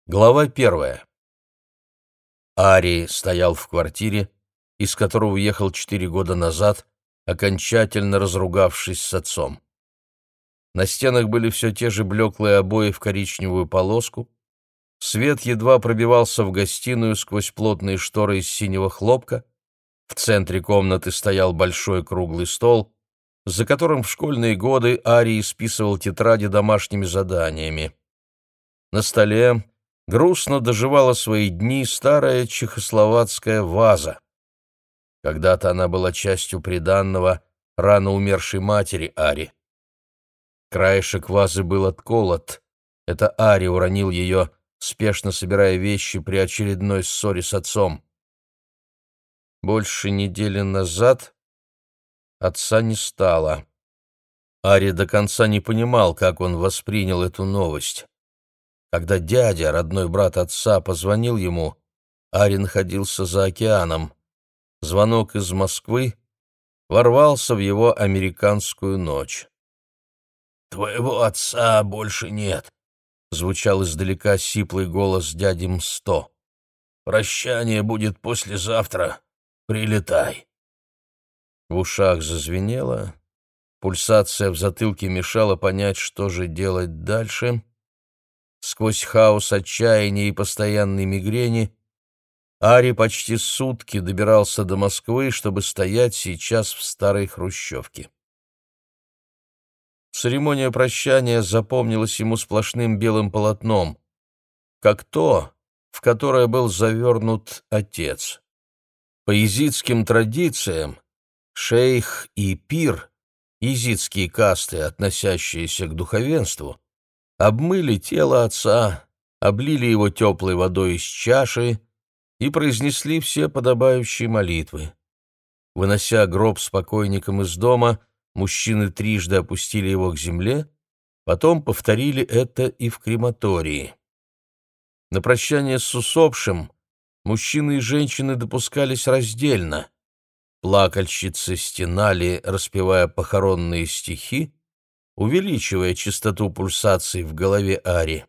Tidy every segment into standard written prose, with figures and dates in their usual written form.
Глава 1. Ари стоял в квартире, из которой уехал 4 года назад, окончательно разругавшись с отцом. На стенах были все те же блеклые обои в коричневую полоску, свет едва пробивался в гостиную сквозь плотные шторы из синего хлопка, в центре комнаты стоял большой круглый стол, за которым в школьные годы Ари исписывал тетради домашними заданиями. На столе грустно доживала свои дни старая чехословацкая ваза. Когда-то она была частью приданного рано умершей матери Ари. Краешек вазы был отколот. Это Ари уронил ее, спешно собирая вещи при очередной ссоре с отцом. Больше недели назад отца не стало. Ари до конца не понимал, как он воспринял эту новость. Когда дядя, родной брат отца, позвонил ему, Ари находился за океаном. Звонок из Москвы ворвался в его американскую ночь. «Твоего отца больше нет», — звучал издалека сиплый голос дяди Мсто. «Прощание будет послезавтра. Прилетай». В ушах зазвенело, пульсация в затылке мешала понять, что же делать дальше. Сквозь хаос отчаяния и постоянной мигрени Ари почти сутки добирался до Москвы, чтобы стоять сейчас в старой хрущевке. Церемония прощания запомнилась ему сплошным белым полотном, как то, в которое был завернут отец. По езидским традициям шейх и пир, езидские касты, относящиеся к духовенству, обмыли тело отца, облили его теплой водой из чаши и произнесли все подобающие молитвы. Вынося гроб с покойником из дома, мужчины трижды опустили его к земле, потом повторили это и в крематории. На прощание с усопшим мужчины и женщины допускались раздельно. Плакальщицы стенали, распевая похоронные стихи, увеличивая частоту пульсаций в голове Ари.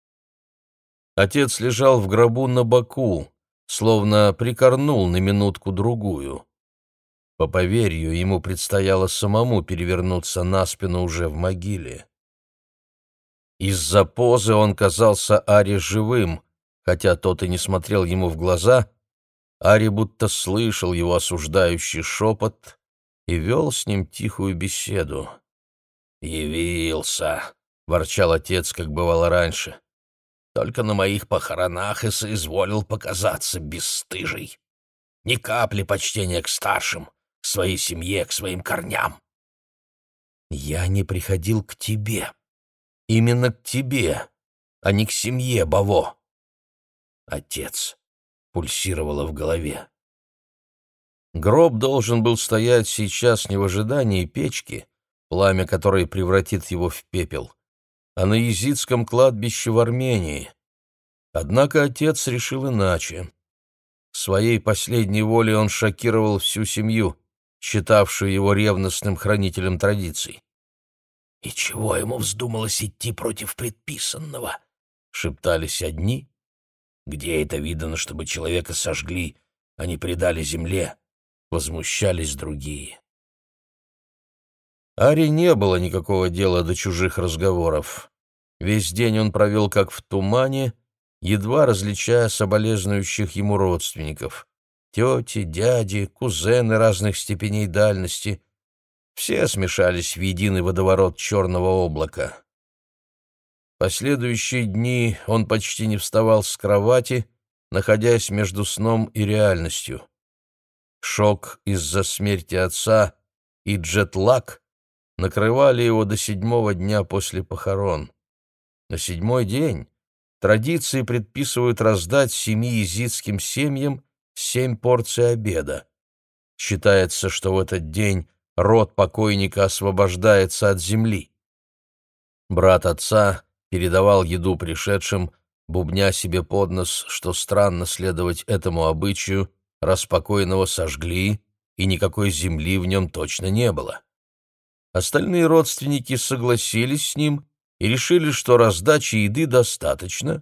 Отец лежал в гробу на боку, словно прикорнул на минутку-другую. По поверью, ему предстояло самому перевернуться на спину уже в могиле. Из-за позы он казался Ари живым, хотя тот и не смотрел ему в глаза. Ари будто слышал его осуждающий шепот и вел с ним тихую беседу. «Явился», — ворчал отец, как бывало раньше. «Только на моих похоронах и соизволил показаться бесстыжий. Ни капли почтения к старшим, к своей семье, к своим корням». «Я не приходил к тебе. Именно к тебе, а не к семье, Баво». «Отец», — пульсировало в голове. Гроб должен был стоять сейчас не в ожидании печки, пламя которой превратит его в пепел, а на езидском кладбище в Армении. Однако отец решил иначе. Своей последней волей он шокировал всю семью, считавшую его ревностным хранителем традиций. «И чего ему вздумалось идти против предписанного?» — шептались одни. «Где это видано, чтобы человека сожгли, а не предали земле?» — возмущались другие. Ари не было никакого дела до чужих разговоров. Весь день он провел как в тумане, едва различая соболезнующих ему родственников. Тети, дяди, кузены разных степеней дальности — все смешались в единый водоворот черного облака. Последующие дни он почти не вставал с кровати, находясь между сном и реальностью. Шок из-за смерти отца и джетлаг накрывали его до 7-го дня после похорон. На 7-й день традиции предписывают раздать 7 езидским семьям 7 порций обеда. Считается, что в этот день род покойника освобождается от земли. Брат отца передавал еду пришедшим, бубня себе под нос, что странно следовать этому обычаю, раз покойного сожгли, и никакой земли в нем точно не было. Остальные родственники согласились с ним и решили, что раздачи еды достаточно,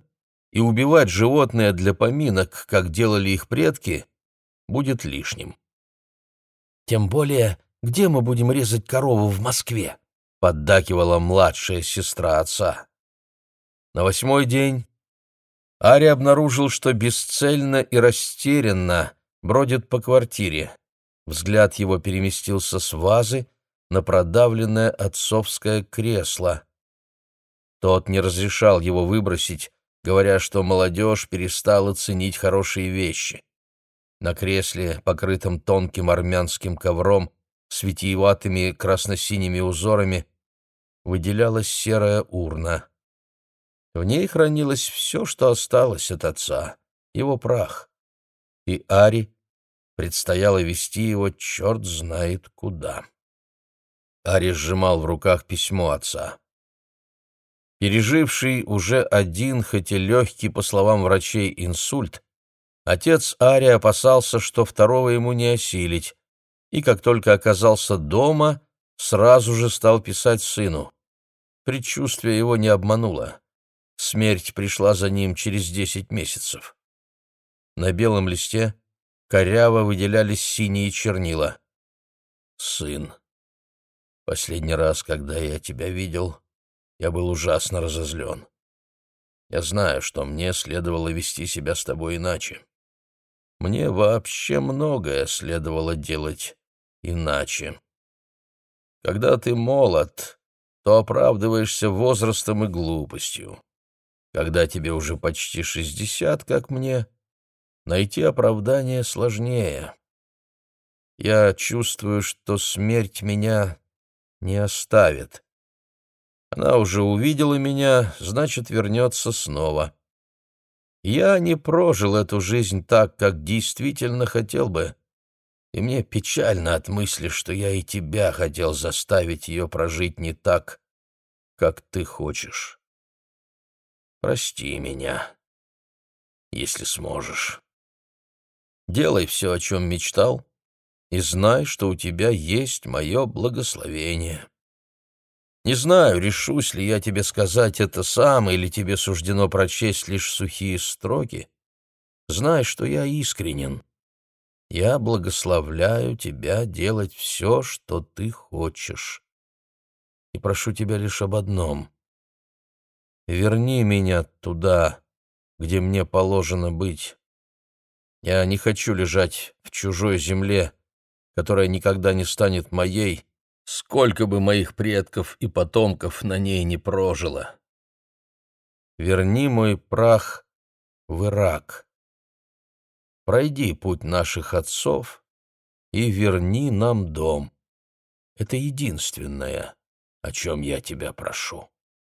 и убивать животное для поминок, как делали их предки, будет лишним. «Тем более, где мы будем резать корову в Москве?» — поддакивала младшая сестра отца. На 8-й день Ари обнаружил, что бесцельно и растерянно бродит по квартире. Взгляд его переместился с вазы на продавленное отцовское кресло. Тот не разрешал его выбросить, говоря, что молодежь перестала ценить хорошие вещи. На кресле, покрытом тонким армянским ковром с витиеватыми красно-синими узорами, выделялась серая урна. В ней хранилось все, что осталось от отца, его прах. И Ари предстояло везти его черт знает куда. Ари сжимал в руках письмо отца. Переживший уже один, хоть и легкий, по словам врачей, инсульт, отец Ари опасался, что второго ему не осилить, и как только оказался дома, сразу же стал писать сыну. Предчувствие его не обмануло. Смерть пришла за ним через 10 месяцев. На белом листе коряво выделялись синие чернила. «Сын, последний раз, когда я тебя видел, я был ужасно разозлен. Я знаю, что мне следовало вести себя с тобой иначе. Мне вообще многое следовало делать иначе. Когда ты молод, то оправдываешься возрастом и глупостью. Когда тебе уже почти 60, как мне, найти оправдание сложнее. Я чувствую, что смерть меня не оставит. Она уже увидела меня, значит, вернется снова. Я не прожил эту жизнь так, как действительно хотел бы, и мне печально от мысли, что я и тебя хотел заставить ее прожить не так, как ты хочешь. Прости меня, если сможешь. Делай все, о чем мечтал, и знай, что у тебя есть мое благословение. Не знаю, решусь ли я тебе сказать это сам, или тебе суждено прочесть лишь сухие строки. Знай, что я искренен. Я благословляю тебя делать все, что ты хочешь. И прошу тебя лишь об одном. Верни меня туда, где мне положено быть. Я не хочу лежать в чужой земле, которая никогда не станет моей, сколько бы моих предков и потомков на ней не прожило. Верни мой прах в Ирак. Пройди путь наших отцов и верни нам дом. Это единственное, о чем я тебя прошу.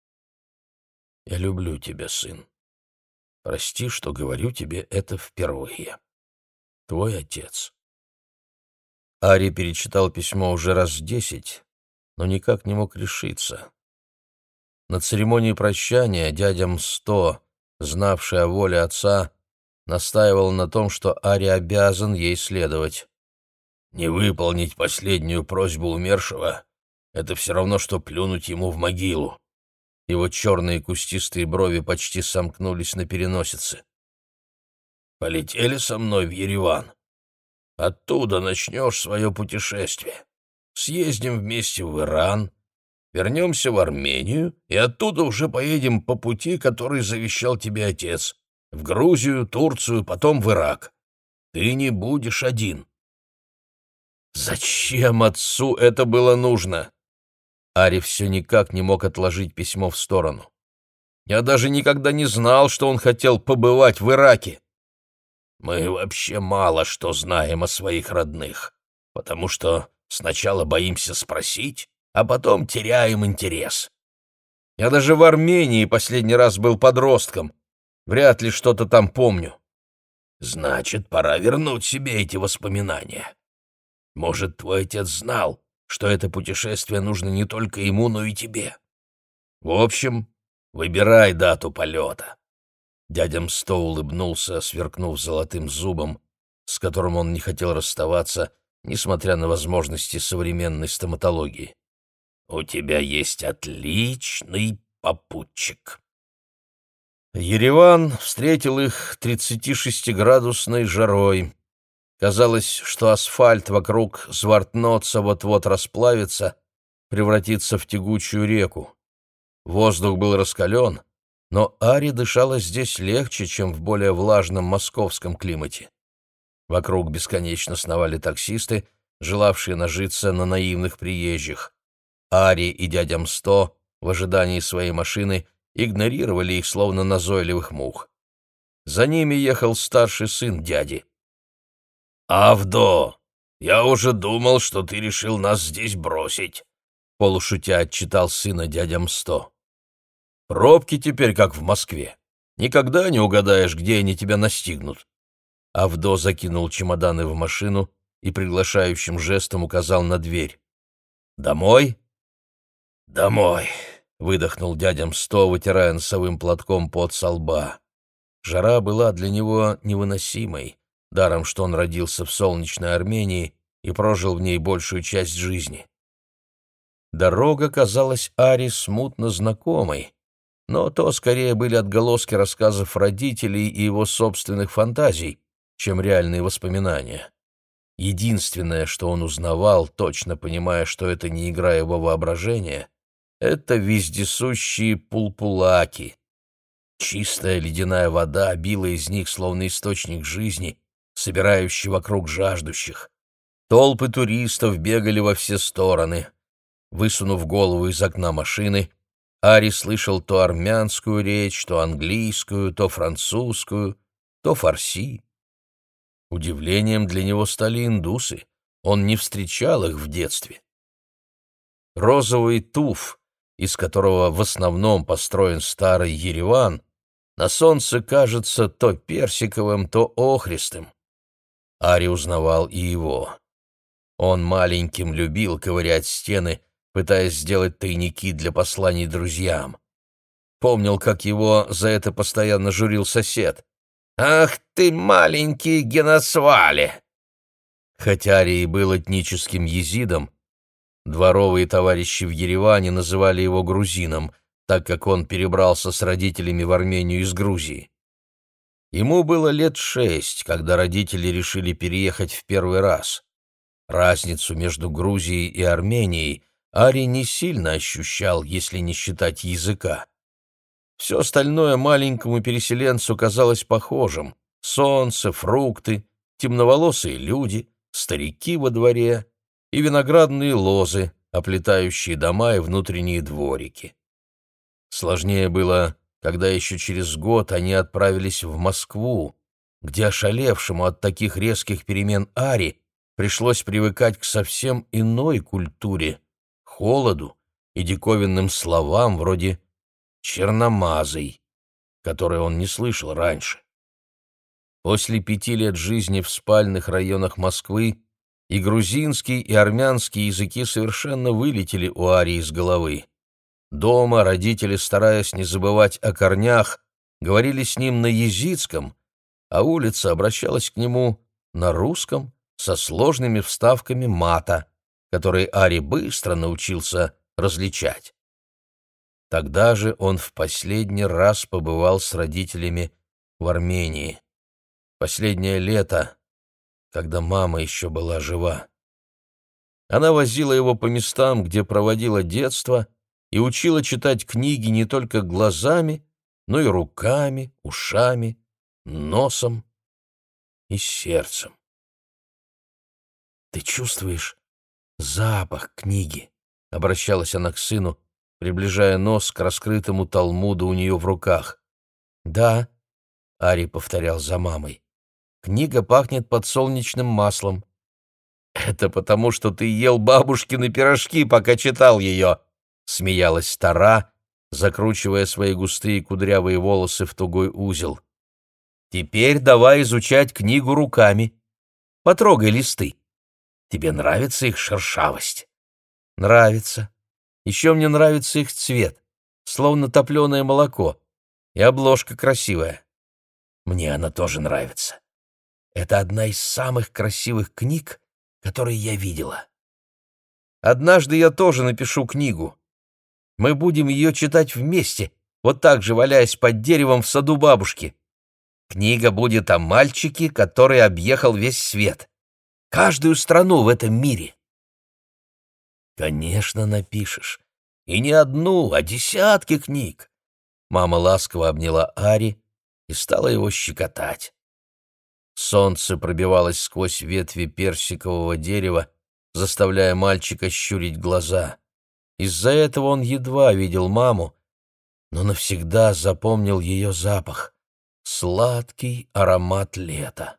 Я люблю тебя, сын. Прости, что говорю тебе это впервые. Твой отец. Ари перечитал письмо уже раз 10, но никак не мог решиться. На церемонии прощания дядя Мсто, знавший о воле отца, настаивал на том, что Ари обязан ей следовать. Не выполнить последнюю просьбу умершего — это все равно, что плюнуть ему в могилу. Его черные кустистые брови почти сомкнулись на переносице. «Полетели со мной в Ереван. Оттуда начнешь свое путешествие. Съездим вместе в Иран, вернемся в Армению, и оттуда уже поедем по пути, который завещал тебе отец, в Грузию, Турцию, потом в Ирак. Ты не будешь один». Зачем отцу это было нужно? Ари все никак не мог отложить письмо в сторону. Я даже никогда не знал, что он хотел побывать в Ираке. Мы вообще мало что знаем о своих родных, потому что сначала боимся спросить, а потом теряем интерес. Я даже в Армении последний раз был подростком, вряд ли что-то там помню. Значит, пора вернуть себе эти воспоминания. Может, твой отец знал, что это путешествие нужно не только ему, но и тебе. В общем, выбирай дату полета. Дядя Мсто улыбнулся, сверкнув золотым зубом, с которым он не хотел расставаться, несмотря на возможности современной стоматологии. У тебя есть отличный попутчик. Ереван встретил их 36-градусной жарой. Казалось, что асфальт вокруг Звартноца вот-вот расплавится, превратится в тягучую реку. Воздух был раскален, но Аре дышалось здесь легче, чем в более влажном московском климате. Вокруг бесконечно сновали таксисты, желавшие нажиться на наивных приезжих. Ари и дядя Мсто в ожидании своей машины игнорировали их, словно назойливых мух. За ними ехал старший сын дяди. «Авдо, я уже думал, что ты решил нас здесь бросить», — полушутя отчитал сына дядя Мсто. «Пробки теперь, как в Москве. Никогда не угадаешь, где они тебя настигнут». Авдо закинул чемоданы в машину и приглашающим жестом указал на дверь. «Домой?» «Домой», — выдохнул дядя Мсто, вытирая носовым платком пот со лба. Жара была для него невыносимой, даром что он родился в солнечной Армении и прожил в ней большую часть жизни. Дорога казалась Аре смутно знакомой, но то скорее были отголоски рассказов родителей и его собственных фантазий, чем реальные воспоминания. Единственное, что он узнавал, точно понимая, что это не игра его воображения, это вездесущие пулпулаки. Чистая ледяная вода била из них, словно источник жизни, собирающий вокруг жаждущих. Толпы туристов бегали во все стороны. Высунув голову из окна машины, Ари слышал то армянскую речь, то английскую, то французскую, то фарси. Удивлением для него стали индусы. Он не встречал их в детстве. Розовый туф, из которого в основном построен старый Ереван, на солнце кажется то персиковым, то охристым. Ари узнавал и его. Он маленьким любил ковырять стены, пытаясь сделать тайники для посланий друзьям. Помнил, как его за это постоянно журил сосед. «Ах ты, маленький Геносвале!» Хотя Ари и был этническим езидом, дворовые товарищи в Ереване называли его грузином, так как он перебрался с родителями в Армению из Грузии. Ему было лет 6, когда родители решили переехать в первый раз. Разницу между Грузией и Арменией Ари не сильно ощущал, если не считать языка. Все остальное маленькому переселенцу казалось похожим: солнце, фрукты, темноволосые люди, старики во дворе и виноградные лозы, оплетающие дома и внутренние дворики. Сложнее было, когда еще через год они отправились в Москву, где ошалевшему от таких резких перемен Ари пришлось привыкать к совсем иной культуре, холоду и диковинным словам вроде «черномазый», которые он не слышал раньше. После 5 лет жизни в спальных районах Москвы и грузинский, и армянский языки совершенно вылетели у Ари из головы. Дома родители, стараясь не забывать о корнях, говорили с ним на езидском, а улица обращалась к нему на русском со сложными вставками мата, которые Ари быстро научился различать. Тогда же он в последний раз побывал с родителями в Армении. Последнее лето, когда мама еще была жива. Она возила его по местам, где проводила детство, и учила читать книги не только глазами, но и руками, ушами, носом и сердцем. «Ты чувствуешь запах книги?» — обращалась она к сыну, приближая нос к раскрытому талмуду у нее в руках. «Да», — Ари повторял за мамой, — «книга пахнет подсолнечным маслом». «Это потому, что ты ел бабушкины пирожки, пока читал ее», — смеялась Тара, закручивая свои густые кудрявые волосы в тугой узел. «Теперь давай изучать книгу руками. Потрогай листы. Тебе нравится их шершавость?» «Нравится. Еще мне нравится их цвет, словно топленое молоко, и обложка красивая. Мне она тоже нравится. Это одна из самых красивых книг, которые я видела. Однажды я тоже напишу книгу. Мы будем ее читать вместе, вот так же валяясь под деревом в саду бабушки. Книга будет о мальчике, который объехал весь свет. Каждую страну в этом мире. Конечно, напишешь. И не одну, а десятки книг. Мама ласково обняла Ари и стала его щекотать. Солнце пробивалось сквозь ветви персикового дерева, заставляя мальчика щурить глаза. Из-за этого он едва видел маму, но навсегда запомнил ее запах — сладкий аромат лета.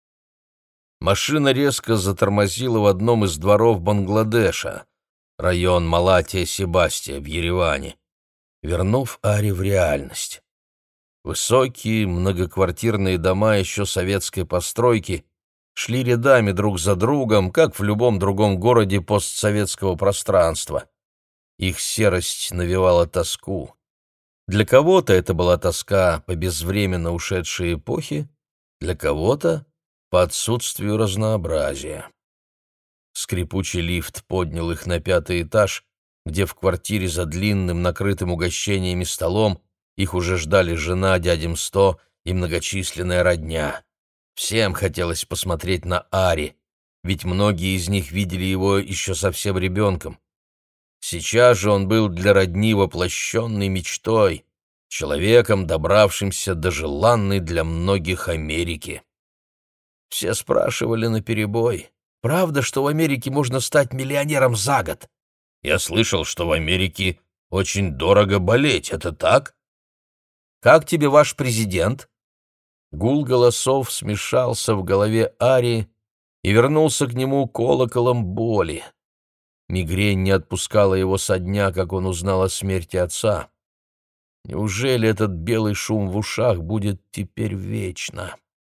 Машина резко затормозила в одном из дворов Бангладеша, район Малатия-Себастия в Ереване, вернув Ари в реальность. Высокие многоквартирные дома еще советской постройки шли рядами друг за другом, как в любом другом городе постсоветского пространства. Их серость навевала тоску. Для кого-то это была тоска по безвременно ушедшей эпохе, для кого-то — по отсутствию разнообразия. Скрипучий лифт поднял их на 5-й этаж, где в квартире за длинным, накрытым угощениями столом их уже ждали жена, дядя Мсто и многочисленная родня. Всем хотелось посмотреть на Ари, ведь многие из них видели его еще совсем ребенком. Сейчас же он был для родни воплощенной мечтой, человеком, добравшимся до желанной для многих Америки. Все спрашивали наперебой: «Правда, что в Америке можно стать миллионером за год?» «Я слышал, что в Америке очень дорого болеть. Это так?» «Как тебе ваш президент?» Гул голосов смешался в голове Ари и вернулся к нему колоколом боли. Мигрень не отпускала его со дня, как он узнал о смерти отца. Неужели этот белый шум в ушах будет теперь вечно?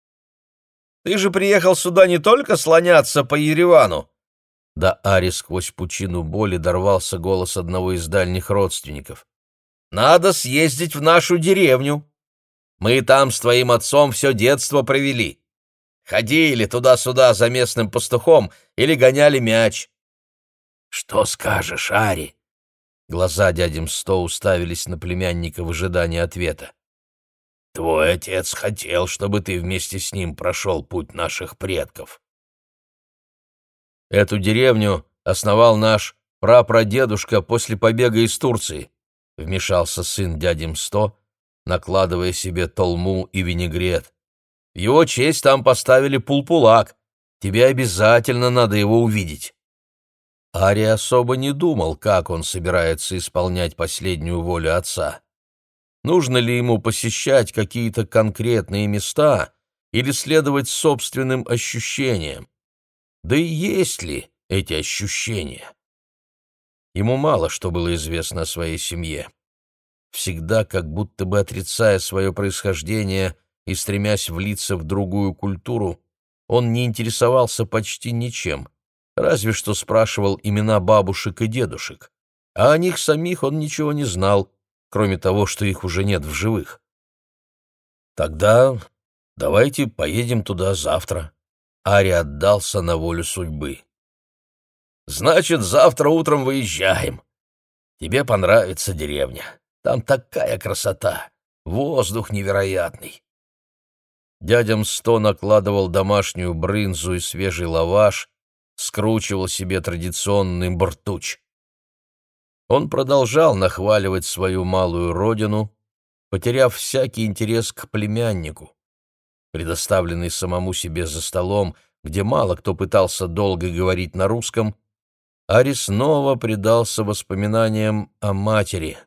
«Ты же приехал сюда не только слоняться по Еревану!» До Ари сквозь пучину боли дорвался голос одного из дальних родственников. «Надо съездить в нашу деревню. Мы там с твоим отцом все детство провели. Ходили туда-сюда за местным пастухом или гоняли мяч». «Что скажешь, Ари?» Глаза дяди Мсто уставились на племянника в ожидании ответа. «Твой отец хотел, чтобы ты вместе с ним прошел путь наших предков». «Эту деревню основал наш прапрадедушка после побега из Турции», — вмешался сын дяди Мсто, накладывая себе толму и винегрет. «В его честь там поставили пулпулак. Тебе обязательно надо его увидеть». Ари особо не думал, как он собирается исполнять последнюю волю отца. Нужно ли ему посещать какие-то конкретные места или следовать собственным ощущениям? Да и есть ли эти ощущения? Ему мало что было известно о своей семье. Всегда, как будто бы отрицая свое происхождение и стремясь влиться в другую культуру, он не интересовался почти ничем, разве что спрашивал имена бабушек и дедушек, а о них самих он ничего не знал, кроме того, что их уже нет в живых. «Тогда давайте поедем туда завтра». Ари отдался на волю судьбы. «Значит, завтра утром выезжаем. Тебе понравится деревня. Там такая красота, воздух невероятный». Дядя Мсто накладывал домашнюю брынзу и свежий лаваш, скручивал себе традиционный бортуч. Он продолжал нахваливать свою малую родину, потеряв всякий интерес к племяннику. Предоставленный самому себе за столом, где мало кто пытался долго говорить на русском, Ари снова предался воспоминаниям о матери.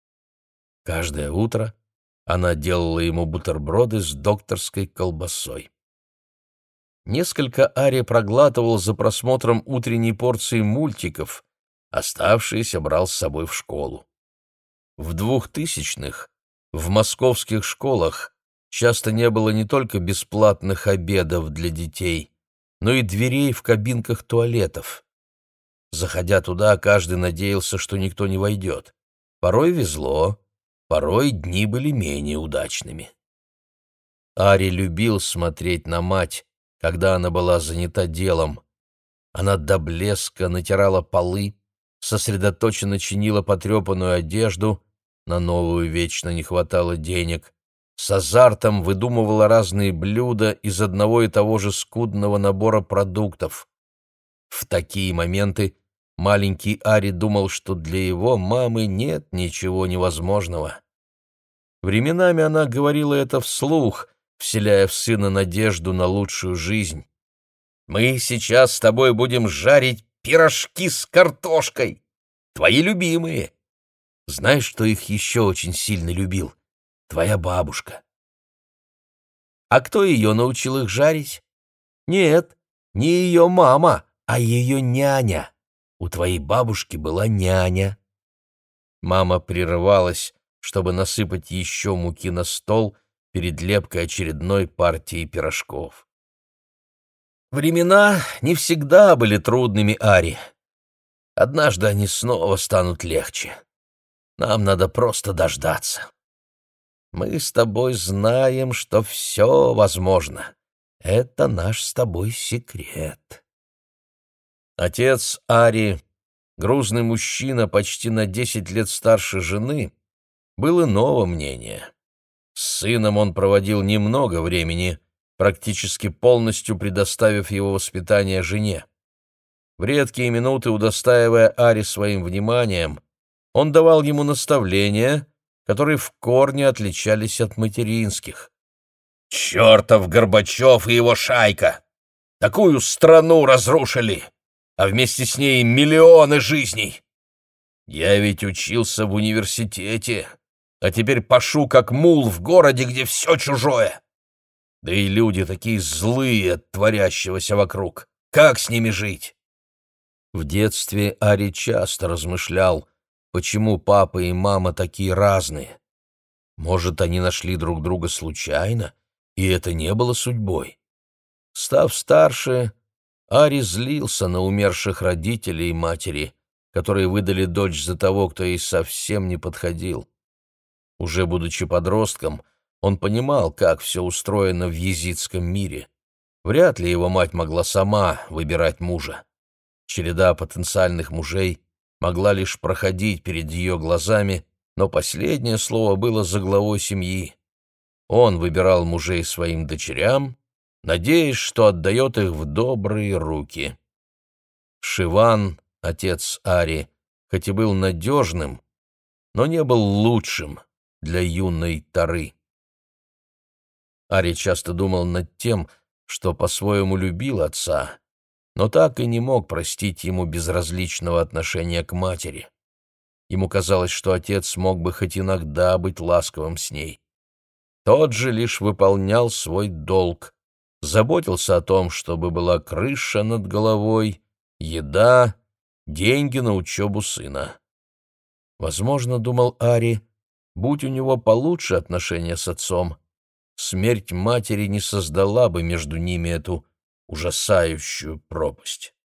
Каждое утро она делала ему бутерброды с докторской колбасой. Несколько Ари проглатывал за просмотром утренней порции мультиков, оставшиеся брал с собой в школу. В 2000-х в московских школах часто не было не только бесплатных обедов для детей, но и дверей в кабинках туалетов. Заходя туда, каждый надеялся, что никто не войдет. Порой везло, порой дни были менее удачными. Ари любил смотреть на мать, когда она была занята делом. Она до блеска натирала полы, сосредоточенно чинила потрепанную одежду, на новую вечно не хватало денег, с азартом выдумывала разные блюда из одного и того же скудного набора продуктов. В такие моменты маленький Ари думал, что для его мамы нет ничего невозможного. Временами она говорила это вслух, вселяя в сына надежду на лучшую жизнь. «Мы сейчас с тобой будем жарить пирожки с картошкой, твои любимые. Знаешь, что их еще очень сильно любил? Твоя бабушка». А кто ее научил их жарить? Нет, не ее мама, а ее няня. У твоей бабушки была няня. Мама прерывалась, чтобы насыпать еще муки на стол перед лепкой очередной партии пирожков. Времена не всегда были трудными, Ари. Однажды они снова станут легче. Нам надо просто дождаться. Мы с тобой знаем, что все возможно. Это наш с тобой секрет. Отец Ари, грузный мужчина, почти на 10 лет старше жены, был иного мнения. С сыном он проводил немного времени, практически полностью предоставив его воспитание жене. В редкие минуты, удостаивая Ари своим вниманием, он давал ему наставления, которые в корне отличались от материнских. «Чертов Горбачев и его шайка! Такую страну разрушили, а вместе с ней миллионы жизней! Я ведь учился в университете, а теперь пашу как мул в городе, где все чужое! Да и люди такие злые от творящегося вокруг! Как с ними жить?» В детстве Ари часто размышлял, почему папа и мама такие разные. Может, они нашли друг друга случайно, и это не было судьбой. Став старше, Ари злился на умерших родителей и матери, которые выдали дочь за того, кто ей совсем не подходил. Уже будучи подростком, он понимал, как все устроено в езидском мире. Вряд ли его мать могла сама выбирать мужа. Череда потенциальных мужей могла лишь проходить перед ее глазами, но последнее слово было за главой семьи. Он выбирал мужей своим дочерям, надеясь, что отдает их в добрые руки. Шиван, отец Ари, хоть и был надежным, но не был лучшим для юной Тары. Ари часто думал над тем, что по-своему любил отца, но так и не мог простить ему безразличного отношения к матери. Ему казалось, что отец мог бы хоть иногда быть ласковым с ней. Тот же лишь выполнял свой долг, заботился о том, чтобы была крыша над головой, еда, деньги на учебу сына. Возможно, думал Ари, будь у него получше отношения с отцом, смерть матери не создала бы между ними эту ужасающую пропасть.